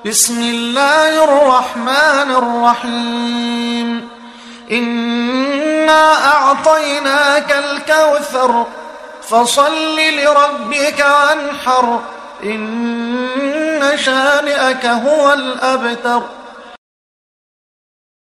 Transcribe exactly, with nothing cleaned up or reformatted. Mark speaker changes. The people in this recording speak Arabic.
Speaker 1: بسم الله الرحمن الرحيم إنا أعطيناك الكوثر فصل لربك وانحر إن شانئك هو الأبتر.